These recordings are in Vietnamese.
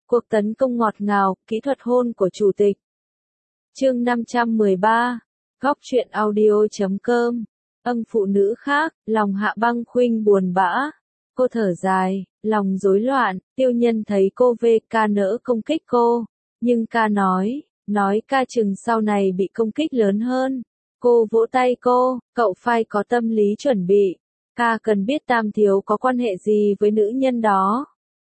Cuộc tấn công ngọt ngào, kỹ thuật hôn của chủ tịch. Chương 513. Góc truyện audio.com. Phụ nữ khác, lòng Hạ Băng Khuynh buồn bã. Cô thở dài, lòng rối loạn, Tiêu Nhân thấy cô ca nỡ công kích cô, nhưng ca nói ca chừng sau này bị công kích lớn hơn. Cô vỗ tay cô, cậu phải có tâm lý chuẩn bị. Ca cần biết Tam Thiếu có quan hệ gì với nữ nhân đó.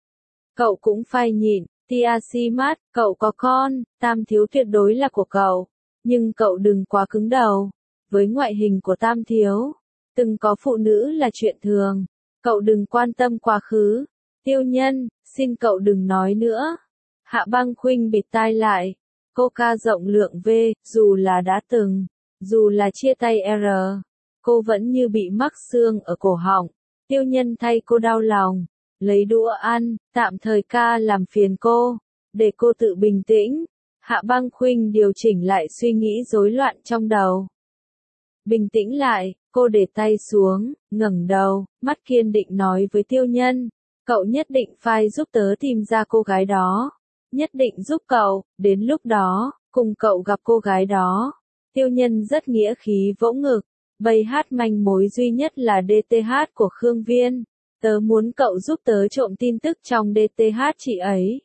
Cậu cũng phải nhịn, Tiamat, cậu có con, Tam Thiếu tuyệt đối là của cậu. Nhưng cậu đừng quá cứng đầu. Với ngoại hình của Tam Thiếu, từng có phụ nữ là chuyện thường. Cậu đừng quan tâm quá khứ. Tiêu Nhân, xin cậu đừng nói nữa. Hạ Băng Khuynh bịt tai lại. Cô ca rộng lượng V, dù là đã từng, dù là chia tay R, cô vẫn như bị mắc xương ở cổ họng. Tiêu Nhân thay cô đau lòng. Lấy đũa ăn, tạm thời ca làm phiền cô, để cô tự bình tĩnh. Hạ Băng Khuynh điều chỉnh lại suy nghĩ rối loạn trong đầu. Bình tĩnh lại, cô để tay xuống, ngẩng đầu, mắt kiên định nói với Tiêu Nhân, cậu nhất định phải giúp tớ tìm ra cô gái đó. Nhất định giúp cậu, đến lúc đó, cùng cậu gặp cô gái đó. Tiêu Nhân rất nghĩa khí vỗ ngực, bầy hát manh mối duy nhất là DTH của Khương Viên. Tớ muốn cậu giúp tớ trộm tin tức trong DTH chị ấy.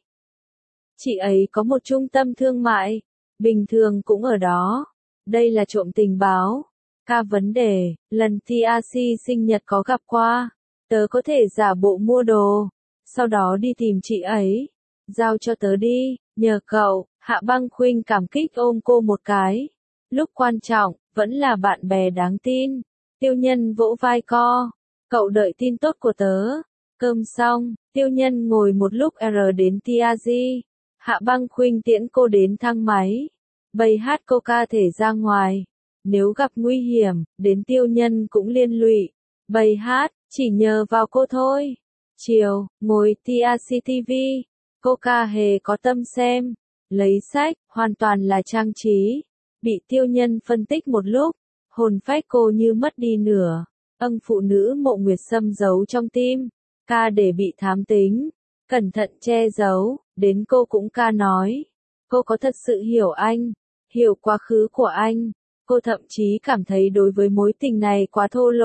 Chị ấy có một trung tâm thương mại, bình thường cũng ở đó. Đây là trộm tình báo. Ca vấn đề, lần TRC sinh nhật có gặp qua. Tớ có thể giả bộ mua đồ, sau đó đi tìm chị ấy. Giao cho tớ đi, nhờ cậu. Hạ Băng Khuynh cảm kích ôm cô một cái. Lúc quan trọng, vẫn là bạn bè đáng tin. Tiêu Nhân vỗ vai co. Cậu đợi tin tốt của tớ. Cơm xong, Tiêu Nhân ngồi một lúc đến TRG. Hạ Băng Khuynh tiễn cô đến thang máy. Bầy hát cô ca thể ra ngoài. Nếu gặp nguy hiểm, đến Tiêu Nhân cũng liên lụy. Bầy hát, chỉ nhờ vào cô thôi. Chiều, ngồi TRCTV. Cô ca hề có tâm xem. Lấy sách, hoàn toàn là trang trí. Bị Tiêu Nhân phân tích một lúc. Hồn phách cô như mất đi nửa. Phụ nữ Mộ Nguyệt Sâm giấu trong tim, ca để bị thám tính, cẩn thận che giấu, đến cô cũng ca nói. Cô có thật sự hiểu anh, hiểu quá khứ của anh, cô thậm chí cảm thấy đối với mối tình này quá thô lỗ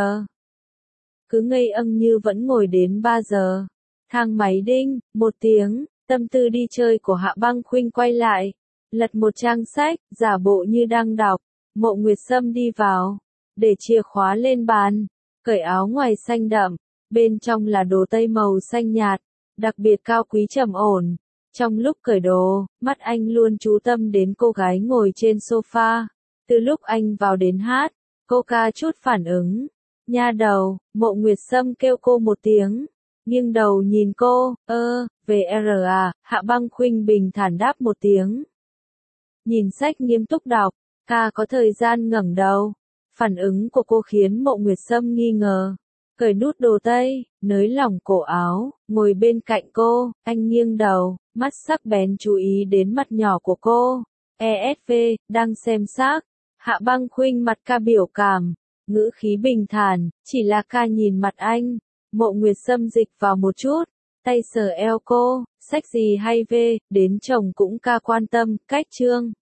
Cứ ngây như vẫn ngồi đến 3 giờ. Thang máy đinh, 1 tiếng, tâm tư đi chơi của Hạ Băng Khuynh quay lại, lật một trang sách, giả bộ như đang đọc. Mộ Nguyệt Sâm đi vào, để chìa khóa lên bàn, cởi áo ngoài xanh đậm, bên trong là đồ tây màu xanh nhạt, đặc biệt cao quý trầm ổn. Trong lúc cởi đồ, mắt anh luôn chú tâm đến cô gái ngồi trên sofa. Từ lúc anh vào đến hát, cô ca chút phản ứng. Nha đầu, Mộ Nguyệt Sâm kêu cô một tiếng, nghiêng đầu nhìn cô, VR à, Hạ Băng Khuynh bình thản đáp một tiếng. Nhìn sách nghiêm túc đọc, ca có thời gian ngẩng đầu. Phản ứng của cô khiến Mộ Nguyệt Sâm nghi ngờ. Cởi nút đồ tây, nới lỏng cổ áo, ngồi bên cạnh cô, anh nghiêng đầu, mắt sắc bén chú ý đến mặt nhỏ của cô. ESV, đang xem xác. Hạ Băng Khuynh mặt ca biểu cảm, ngữ khí bình thản, chỉ là ca nhìn mặt anh. Mộ Nguyệt Sâm dịch vào một chút, tay sờ eo cô, sách gì hay đến chồng cũng ca quan tâm, cách chương.